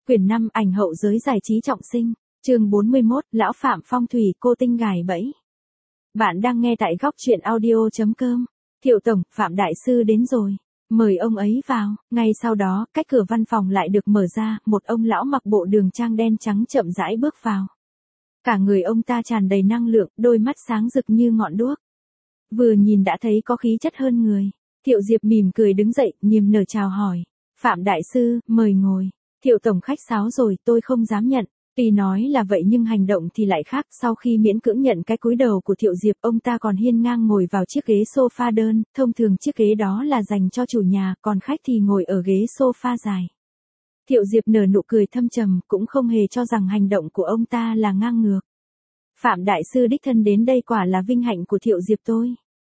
Quyển 5 ảnh hậu giới giải trí trọng sinh, chương 41, Lão Phạm phong thủy cô tinh gài bẫy. Bạn đang nghe tại góc truyện audio.com. Thiệu Tổng, Phạm Đại Sư đến rồi. Mời ông ấy vào. Ngay sau đó, cách cửa văn phòng lại được mở ra, một ông lão mặc bộ đường trang đen trắng chậm rãi bước vào. Cả người ông ta tràn đầy năng lượng, đôi mắt sáng rực như ngọn đuốc. Vừa nhìn đã thấy có khí chất hơn người. Thiệu Diệp mỉm cười đứng dậy, niềm nở chào hỏi. Phạm Đại Sư, mời ngồi. Thiệu Tổng khách sáo rồi, tôi không dám nhận. Tuy nói là vậy nhưng hành động thì lại khác. Sau khi miễn cưỡng nhận cái cúi đầu của Thiệu Diệp, ông ta còn hiên ngang ngồi vào chiếc ghế sofa đơn. Thông thường chiếc ghế đó là dành cho chủ nhà, còn khách thì ngồi ở ghế sofa dài. Thiệu Diệp nở nụ cười thâm trầm, cũng không hề cho rằng hành động của ông ta là ngang ngược. Phạm Đại Sư đích thân đến đây quả là vinh hạnh của Thiệu Diệp tôi.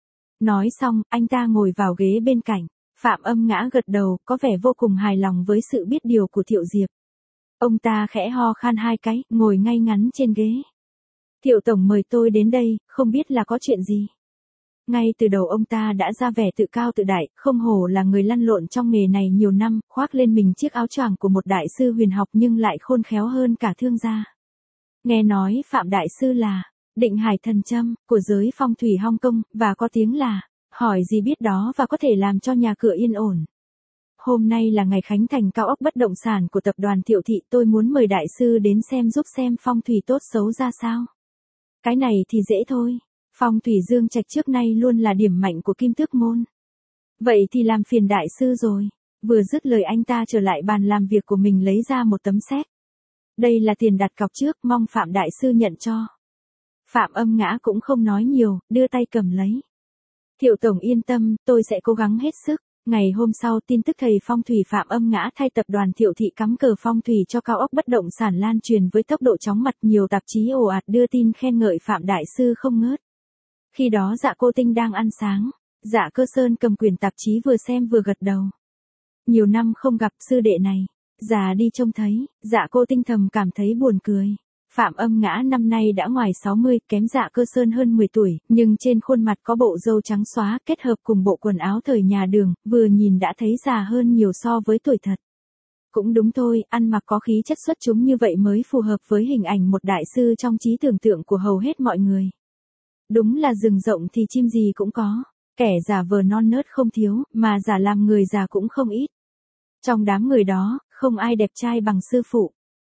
Nói xong, anh ta ngồi vào ghế bên cạnh. Phạm Âm Ngã gật đầu, có vẻ vô cùng hài lòng với sự biết điều của Thiệu Diệp. Ông ta khẽ ho khan hai cái, ngồi ngay ngắn trên ghế. Thiệu Tổng mời tôi đến đây, không biết là có chuyện gì. Ngay từ đầu ông ta đã ra vẻ tự cao tự đại, không hổ là người lăn lộn trong nghề này nhiều năm, khoác lên mình chiếc áo choàng của một đại sư huyền học nhưng lại khôn khéo hơn cả thương gia. Nghe nói Phạm Đại Sư là Định Hải Thần Châm của giới phong thủy Hong Kong, và có tiếng là hỏi gì biết đó và có thể làm cho nhà cửa yên ổn. Hôm nay là ngày khánh thành cao ốc bất động sản của tập đoàn Thiệu Thị, tôi muốn mời đại sư đến giúp xem phong thủy tốt xấu ra sao. Cái này thì dễ thôi, phong thủy Dương Trạch trước nay luôn là điểm mạnh của Kim Tước Môn. Vậy thì làm phiền đại sư rồi. Vừa dứt lời anh ta trở lại bàn làm việc của mình lấy ra một tấm séc. Đây là tiền đặt cọc trước, mong Phạm Đại Sư nhận cho. Phạm Âm Ngã cũng không nói nhiều, đưa tay cầm lấy. Thiệu Tổng yên tâm, tôi sẽ cố gắng hết sức. Ngày hôm sau, tin tức thầy phong thủy Phạm Âm Ngã thay tập đoàn Thiệu Thị cắm cờ phong thủy cho cao ốc bất động sản lan truyền với tốc độ chóng mặt, nhiều tạp chí ồ ạt đưa tin khen ngợi Phạm Đại Sư không ngớt. Khi đó Dạ Cô Tinh đang ăn sáng, Dạ Cơ Sơn cầm quyển tạp chí vừa xem vừa gật đầu. Nhiều năm không gặp sư đệ này, già đi trông thấy, Dạ Cô Tinh thầm cảm thấy buồn cười. Phạm Âm Ngã năm nay đã ngoài 60, kém Dạ Cơ Sơn hơn 10 tuổi, nhưng trên khuôn mặt có bộ râu trắng xóa kết hợp cùng bộ quần áo thời nhà Đường, vừa nhìn đã thấy già hơn nhiều so với tuổi thật. Cũng đúng thôi, ăn mặc có khí chất xuất chúng như vậy mới phù hợp với hình ảnh một đại sư trong trí tưởng tượng của hầu hết mọi người. Đúng là rừng rộng thì chim gì cũng có, kẻ giả vờ non nớt không thiếu, mà giả làm người già cũng không ít. Trong đám người đó, không ai đẹp trai bằng sư phụ.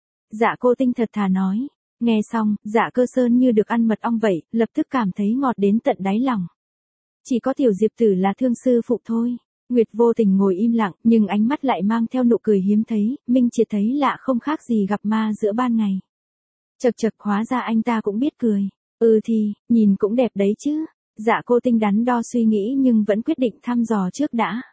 Dạ Cô Tinh thật thà nói. Nghe xong, Dạ Cơ Sơn như được ăn mật ong vậy, lập tức cảm thấy ngọt đến tận đáy lòng. Chỉ có Tiểu Diệp Tử là thương sư phụ thôi. Nguyệt vô tình ngồi im lặng, nhưng ánh mắt lại mang theo nụ cười hiếm thấy, Minh Triệt thấy lạ không khác gì gặp ma giữa ban ngày. Chật chật, hóa ra anh ta cũng biết cười. Thì, nhìn cũng đẹp đấy chứ. Dạ Cô Tinh đắn đo suy nghĩ nhưng vẫn quyết định thăm dò trước đã.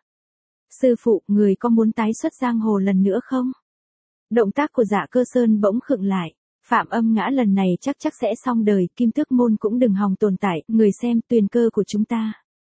Sư phụ, người có muốn tái xuất giang hồ lần nữa không? Động tác của Dạ Cơ Sơn bỗng khựng lại. Phạm Âm Ngã lần này chắc sẽ xong đời, Kim Tước Môn cũng đừng hòng tồn tại, người xem tuyền cơ của chúng ta.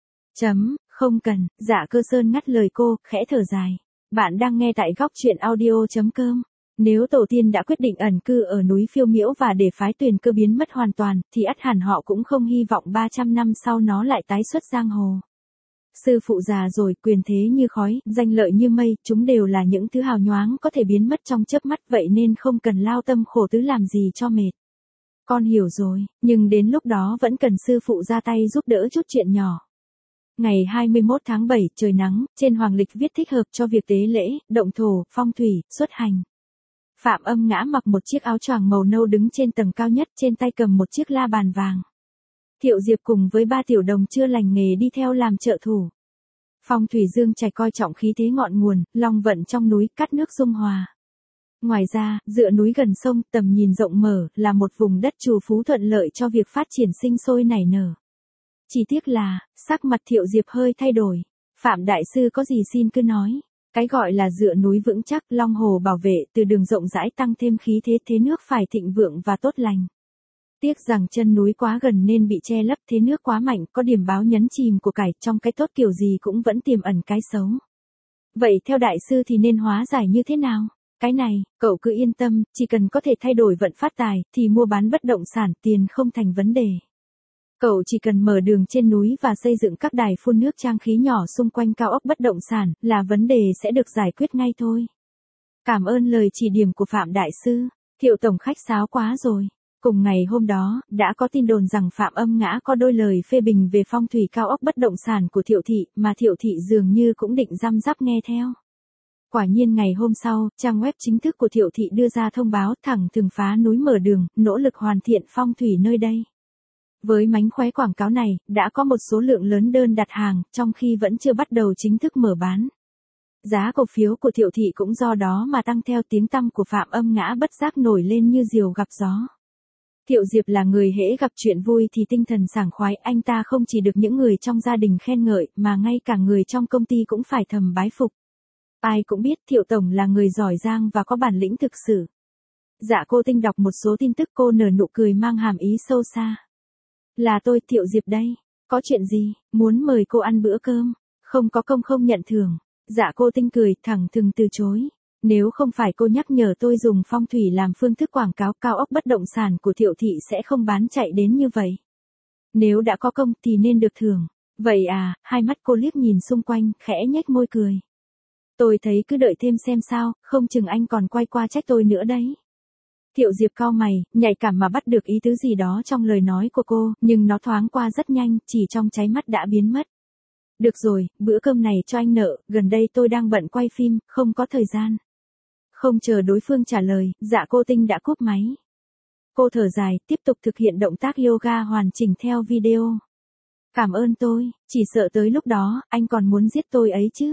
Không cần, Dạ Cơ Sơn ngắt lời cô, khẽ thở dài. Bạn đang nghe tại góc truyện audio.com. Nếu tổ tiên đã quyết định ẩn cư ở núi Phiêu Miễu và để phái tuyền cơ biến mất hoàn toàn, thì ắt hẳn họ cũng không hy vọng 300 năm sau nó lại tái xuất giang hồ. Sư phụ già rồi, quyền thế như khói, danh lợi như mây, chúng đều là những thứ hào nhoáng có thể biến mất trong chớp mắt, vậy nên không cần lao tâm khổ tứ làm gì cho mệt. Con hiểu rồi, nhưng đến lúc đó vẫn cần sư phụ ra tay giúp đỡ chút chuyện nhỏ. Ngày 21 tháng 7, trời nắng, trên hoàng lịch viết thích hợp cho việc tế lễ, động thổ, phong thủy, xuất hành. Phạm Âm Ngã mặc một chiếc áo choàng màu nâu đứng trên tầng cao nhất, trên tay cầm một chiếc la bàn vàng. Thiệu Diệp cùng với 3 tiểu đồng chưa lành nghề đi theo làm trợ thủ. Phong thủy Dương Trạch coi trọng khí thế ngọn nguồn, long vận trong núi, cát nước dung hòa. Ngoài ra, dựa núi gần sông, tầm nhìn rộng mở, là một vùng đất trù phú thuận lợi cho việc phát triển sinh sôi nảy nở. Chỉ tiếc là, sắc mặt Thiệu Diệp hơi thay đổi. Phạm Đại Sư có gì xin cứ nói. Cái gọi là dựa núi vững chắc, long hồ bảo vệ, từ đường rộng rãi tăng thêm khí thế nước phải thịnh vượng và tốt lành. Tiếc rằng chân núi quá gần nên bị che lấp, thế nước quá mạnh, có điểm báo nhấn chìm của cải, trong cái tốt kiểu gì cũng vẫn tiềm ẩn cái xấu. Vậy theo đại sư thì nên hóa giải như thế nào? Cái này, cậu cứ yên tâm, chỉ cần có thể thay đổi vận phát tài, thì mua bán bất động sản, tiền không thành vấn đề. Cậu chỉ cần mở đường trên núi và xây dựng các đài phun nước trang khí nhỏ xung quanh cao ốc bất động sản, là vấn đề sẽ được giải quyết ngay thôi. Cảm ơn lời chỉ điểm của Phạm Đại Sư. Thiệu Tổng khách sáo quá rồi. Cùng ngày hôm đó, đã có tin đồn rằng Phạm Âm Ngã có đôi lời phê bình về phong thủy cao ốc bất động sản của Thiệu Thị, mà Thiệu Thị dường như cũng định răm rắp nghe theo. Quả nhiên ngày hôm sau, trang web chính thức của Thiệu Thị đưa ra thông báo thẳng thừng phá núi mở đường, nỗ lực hoàn thiện phong thủy nơi đây. Với mánh khóe quảng cáo này, đã có một số lượng lớn đơn đặt hàng, trong khi vẫn chưa bắt đầu chính thức mở bán. Giá cổ phiếu của Thiệu Thị cũng do đó mà tăng theo, tiếng tăm của Phạm Âm Ngã bất giác nổi lên như diều gặp gió. Thiệu Diệp là người hễ gặp chuyện vui thì tinh thần sảng khoái, anh ta không chỉ được những người trong gia đình khen ngợi, mà ngay cả người trong công ty cũng phải thầm bái phục. Ai cũng biết Thiệu Tổng là người giỏi giang và có bản lĩnh thực sự. Dạ cô Tinh đọc một số tin tức, cô nở nụ cười mang hàm ý sâu xa. Là tôi, Thiệu Diệp đây. Có chuyện gì, muốn mời cô ăn bữa cơm? Không có công không nhận thưởng. Dạ cô Tinh cười thẳng thừng từ chối. Nếu không phải cô nhắc nhở tôi dùng phong thủy làm phương thức quảng cáo, cao ốc bất động sản của Thiệu Thị sẽ không bán chạy đến như vậy. Nếu đã có công thì nên được thưởng. Vậy à, hai mắt cô liếc nhìn xung quanh, khẽ nhếch môi cười. Tôi thấy cứ đợi thêm xem sao, không chừng anh còn quay qua trách tôi nữa đấy. Thiệu Diệp cau mày, nhạy cảm mà bắt được ý tứ gì đó trong lời nói của cô, nhưng nó thoáng qua rất nhanh, chỉ trong cháy mắt đã biến mất. Được rồi, bữa cơm này cho anh nợ, gần đây tôi đang bận quay phim, không có thời gian. Không chờ đối phương trả lời, dạ cô Tinh đã cúp máy. Cô thở dài, tiếp tục thực hiện động tác yoga hoàn chỉnh theo video. Cảm ơn tôi, chỉ sợ tới lúc đó, anh còn muốn giết tôi ấy chứ.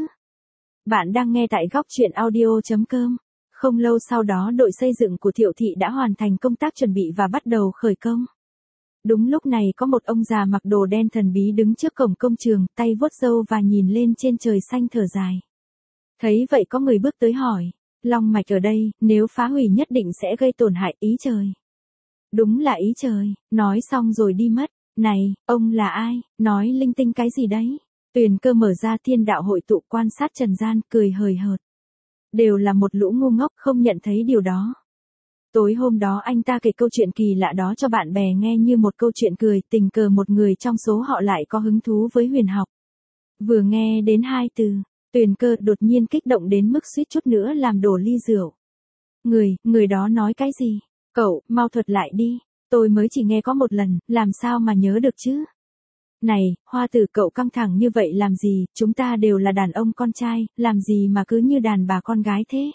Bạn đang nghe tại góc truyện audio.com. Không lâu sau đó đội xây dựng của Thiệu Thị đã hoàn thành công tác chuẩn bị và bắt đầu khởi công. Đúng lúc này có một ông già mặc đồ đen thần bí đứng trước cổng công trường, tay vuốt râu và nhìn lên trên trời xanh thở dài. Thấy vậy có người bước tới hỏi, long mạch ở đây, nếu phá hủy nhất định sẽ gây tổn hại, ý trời. Đúng là ý trời, nói xong rồi đi mất. Này, ông là ai, nói linh tinh cái gì đấy? Tuyền Cơ mở ra Thiên Đạo hội tụ quan sát trần gian, cười hời hợt. Đều là một lũ ngu ngốc không nhận thấy điều đó. Tối hôm đó anh ta kể câu chuyện kỳ lạ đó cho bạn bè nghe như một câu chuyện cười, tình cờ một người trong số họ lại có hứng thú với huyền học. Vừa nghe đến hai từ, Tuyền Cơ đột nhiên kích động đến mức suýt chút nữa làm đổ ly rượu. Người đó nói cái gì? Cậu, mau thuật lại đi, tôi mới chỉ nghe có một lần, làm sao mà nhớ được chứ? Này, Hoa Tử, cậu căng thẳng như vậy làm gì, chúng ta đều là đàn ông con trai, làm gì mà cứ như đàn bà con gái thế?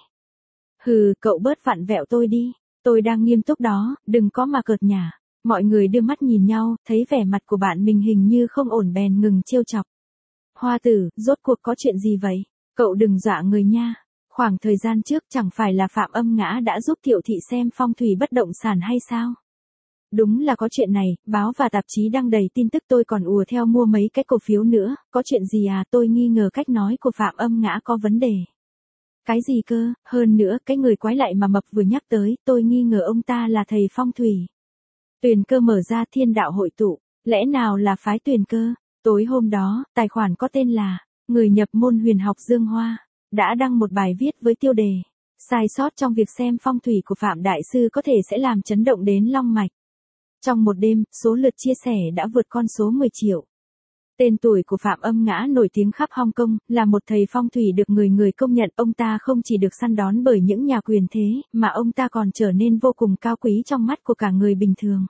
Hừ, cậu bớt vặn vẹo tôi đi, tôi đang nghiêm túc đó, đừng có mà cợt nhả. Mọi người đưa mắt nhìn nhau, thấy vẻ mặt của bạn mình hình như không ổn bèn ngừng trêu chọc. Hoa Tử, rốt cuộc có chuyện gì vậy? Cậu đừng dọa người nha. Khoảng thời gian trước chẳng phải là Phạm Âm Ngã đã giúp Thiệu Thị xem phong thủy bất động sản hay sao? Đúng là có chuyện này, báo và tạp chí đăng đầy tin tức, tôi còn ùa theo mua mấy cái cổ phiếu nữa, có chuyện gì à? Tôi nghi ngờ cách nói của Phạm Âm Ngã có vấn đề. Cái gì cơ, hơn nữa, cái người quái lại mà Mập vừa nhắc tới, tôi nghi ngờ ông ta là thầy phong thủy. Tuyền Cơ mở ra Thiên Đạo hội tụ, lẽ nào là phái Tuyền Cơ? Tối hôm đó, tài khoản có tên là Người nhập môn huyền học Dương Hoa đã đăng một bài viết với tiêu đề sai sót trong việc xem phong thủy của Phạm Đại Sư có thể sẽ làm chấn động đến long mạch. Trong một đêm, số lượt chia sẻ đã vượt con số 10 triệu. Tên tuổi của Phạm Âm Ngã nổi tiếng khắp Hong Kong, là một thầy phong thủy được người người công nhận. Ông ta không chỉ được săn đón bởi những nhà quyền thế, mà ông ta còn trở nên vô cùng cao quý trong mắt của cả người bình thường.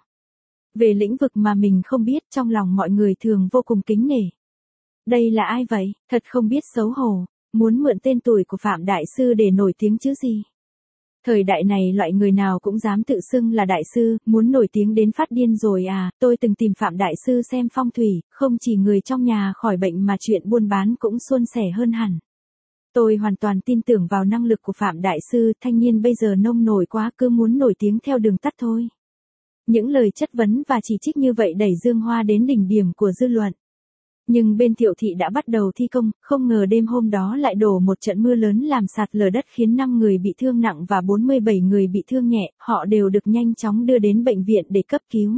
Về lĩnh vực mà mình không biết, trong lòng mọi người thường vô cùng kính nể. Đây là ai vậy, thật không biết xấu hổ, muốn mượn tên tuổi của Phạm Đại Sư để nổi tiếng chứ gì. Thời đại này loại người nào cũng dám tự xưng là đại sư, muốn nổi tiếng đến phát điên rồi à? Tôi từng tìm Phạm Đại Sư xem phong thủy, không chỉ người trong nhà khỏi bệnh mà chuyện buôn bán cũng suôn sẻ hơn hẳn. Tôi hoàn toàn tin tưởng vào năng lực của Phạm Đại Sư, thanh niên bây giờ nông nổi quá, cứ muốn nổi tiếng theo đường tắt thôi. Những lời chất vấn và chỉ trích như vậy đẩy Dương Hoa đến đỉnh điểm của dư luận. Nhưng bên Thiệu Thị đã bắt đầu thi công, không ngờ đêm hôm đó lại đổ một trận mưa lớn làm sạt lở đất khiến 5 người bị thương nặng và 47 người bị thương nhẹ, họ đều được nhanh chóng đưa đến bệnh viện để cấp cứu.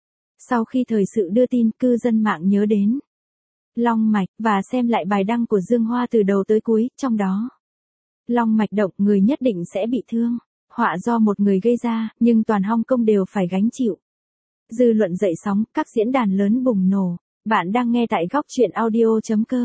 Sau khi thời sự đưa tin, cư dân mạng nhớ đến long mạch, và xem lại bài đăng của Dương Hoa từ đầu tới cuối, trong đó long mạch động, người nhất định sẽ bị thương. Họa do một người gây ra, nhưng toàn Hong Kong đều phải gánh chịu. Dư luận dậy sóng, các diễn đàn lớn bùng nổ. Bạn đang nghe tại góc truyện audio.com.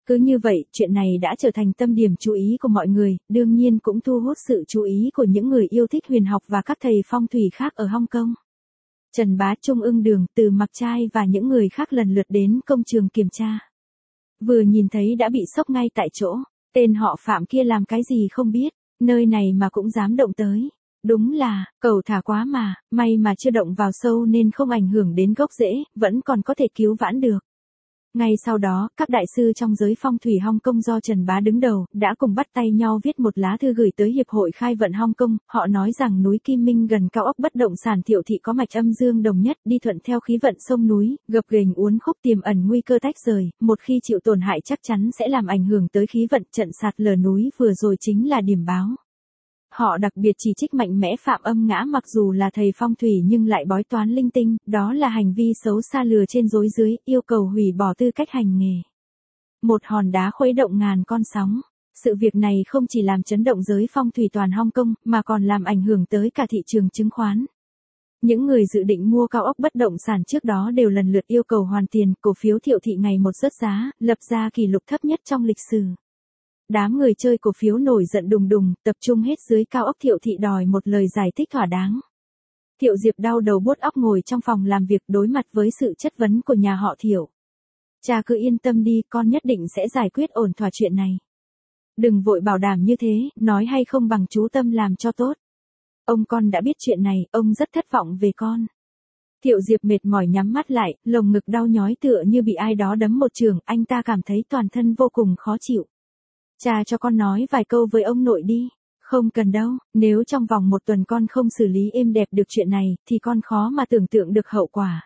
Cứ như vậy, chuyện này đã trở thành tâm điểm chú ý của mọi người, đương nhiên cũng thu hút sự chú ý của những người yêu thích huyền học và các thầy phong thủy khác ở Hong Kong. Trần Bá, Trung Ưng Đường, Từ Mặc Trai và những người khác lần lượt đến công trường kiểm tra. Vừa nhìn thấy đã bị sốc ngay tại chỗ, tên họ Phạm kia làm cái gì không biết, nơi này mà cũng dám động tới. Đúng là, cầu thả quá mà, may mà chưa động vào sâu nên không ảnh hưởng đến gốc rễ, vẫn còn có thể cứu vãn được. Ngay sau đó, các đại sư trong giới phong thủy Hong Kong do Trần Bá đứng đầu, đã cùng bắt tay nhau viết một lá thư gửi tới Hiệp hội Khai vận Hong Kong. Họ nói rằng núi Kim Minh gần cao ốc bất động sản Thiệu Thị có mạch âm dương đồng nhất, đi thuận theo khí vận sông núi, gập ghềnh uốn khúc tiềm ẩn nguy cơ tách rời, một khi chịu tổn hại chắc chắn sẽ làm ảnh hưởng tới khí vận. Trận sạt lở núi vừa rồi chính là điểm báo. Họ đặc biệt chỉ trích mạnh mẽ Phạm Âm Ngã, mặc dù là thầy phong thủy nhưng lại bói toán linh tinh, đó là hành vi xấu xa lừa trên dối dưới, yêu cầu hủy bỏ tư cách hành nghề. Một hòn đá khuấy động ngàn con sóng. Sự việc này không chỉ làm chấn động giới phong thủy toàn Hong Kong, mà còn làm ảnh hưởng tới cả thị trường chứng khoán. Những người dự định mua cao ốc bất động sản trước đó đều lần lượt yêu cầu hoàn tiền, cổ phiếu Thiệu Thị ngày một rớt giá, lập ra kỷ lục thấp nhất trong lịch sử. Đám người chơi cổ phiếu nổi giận đùng đùng, tập trung hết dưới cao ốc Thiệu Thị đòi một lời giải thích thỏa đáng. Thiệu Diệp đau đầu buốt óc ngồi trong phòng làm việc đối mặt với sự chất vấn của nhà họ Thiệu. Cha cứ yên tâm đi, con nhất định sẽ giải quyết ổn thỏa chuyện này. Đừng vội bảo đảm như thế, nói hay không bằng chú tâm làm cho tốt. Ông con đã biết chuyện này, ông rất thất vọng về con. Thiệu Diệp mệt mỏi nhắm mắt lại, lồng ngực đau nhói tựa như bị ai đó đấm một trường, anh ta cảm thấy toàn thân vô cùng khó chịu. Cha cho con nói vài câu với ông nội đi. Không cần đâu, nếu trong vòng một tuần con không xử lý êm đẹp được chuyện này, thì con khó mà tưởng tượng được hậu quả.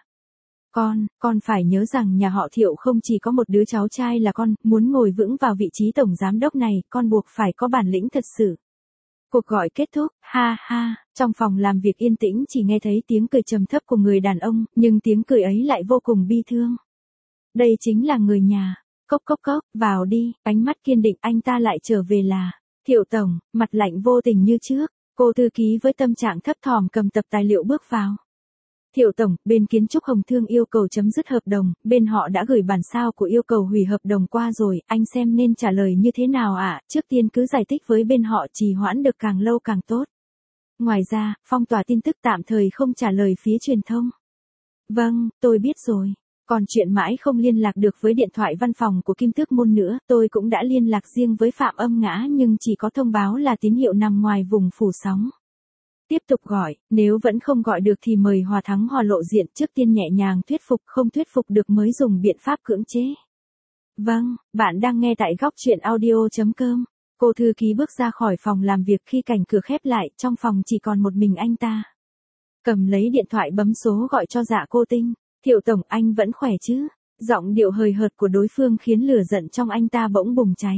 Con phải nhớ rằng nhà họ Thiệu không chỉ có một đứa cháu trai là con, muốn ngồi vững vào vị trí tổng giám đốc này, con buộc phải có bản lĩnh thật sự. Cuộc gọi kết thúc, ha ha, trong phòng làm việc yên tĩnh chỉ nghe thấy tiếng cười trầm thấp của người đàn ông, nhưng tiếng cười ấy lại vô cùng bi thương. Đây chính là người nhà. Cốc cốc cốc, vào đi, ánh mắt kiên định, anh ta lại trở về là, Thiệu tổng, mặt lạnh vô tình như trước, cô thư ký với tâm trạng thấp thỏm cầm tập tài liệu bước vào. Thiệu tổng, bên kiến trúc Hồng Thương yêu cầu chấm dứt hợp đồng, bên họ đã gửi bản sao của yêu cầu hủy hợp đồng qua rồi, anh xem nên trả lời như thế nào ạ? Trước tiên cứ giải thích với bên họ, trì hoãn được càng lâu càng tốt. Ngoài ra, phong tỏa tin tức tạm thời không trả lời phía truyền thông. Vâng, tôi biết rồi. Còn chuyện mãi không liên lạc được với điện thoại văn phòng của Kim Tước Môn nữa, tôi cũng đã liên lạc riêng với Phạm Âm Ngã nhưng chỉ có thông báo là tín hiệu nằm ngoài vùng phủ sóng. Tiếp tục gọi, nếu vẫn không gọi được thì mời Hòa Thắng Hòa lộ diện, trước tiên nhẹ nhàng thuyết phục, không thuyết phục được mới dùng biện pháp cưỡng chế. Vâng, bạn đang nghe tại góc truyện audio.com. Cô thư ký bước ra khỏi phòng làm việc khi cánh cửa khép lại, trong phòng chỉ còn một mình anh ta. Cầm lấy điện thoại bấm số gọi cho Dạ Cô Tinh. Thiệu tổng, anh vẫn khỏe chứ? Giọng điệu hời hợt của đối phương khiến lửa giận trong anh ta bỗng bùng cháy.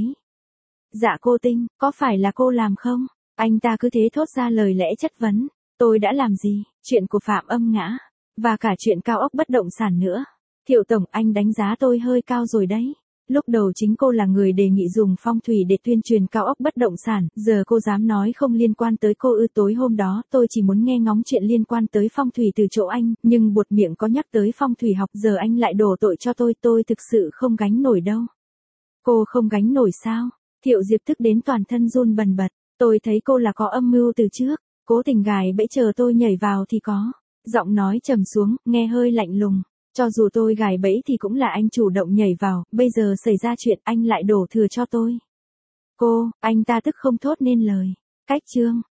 Dạ Cô Tinh, có phải là cô làm không? Anh ta cứ thế thốt ra lời lẽ chất vấn. Tôi đã làm gì? Chuyện của Phạm Âm Ngã. Và cả chuyện cao ốc bất động sản nữa. Thiệu tổng, anh đánh giá tôi hơi cao rồi đấy. Lúc đầu chính cô là người đề nghị dùng phong thủy để tuyên truyền cao ốc bất động sản, giờ cô dám nói không liên quan tới cô ư? Tối hôm đó tôi chỉ muốn nghe ngóng chuyện liên quan tới phong thủy từ chỗ anh, nhưng buột miệng có nhắc tới phong thủy học, giờ anh lại đổ tội cho tôi thực sự không gánh nổi đâu. Cô không gánh nổi sao? Thiệu Diệp tức đến toàn thân run bần bật, tôi thấy cô là có âm mưu từ trước, cố tình gài bẫy chờ tôi nhảy vào thì có. Giọng nói trầm xuống, nghe hơi lạnh lùng. Cho dù tôi gài bẫy thì cũng là anh chủ động nhảy vào, bây giờ xảy ra chuyện anh lại đổ thừa cho tôi. Anh ta tức không thốt nên lời. Cách chương.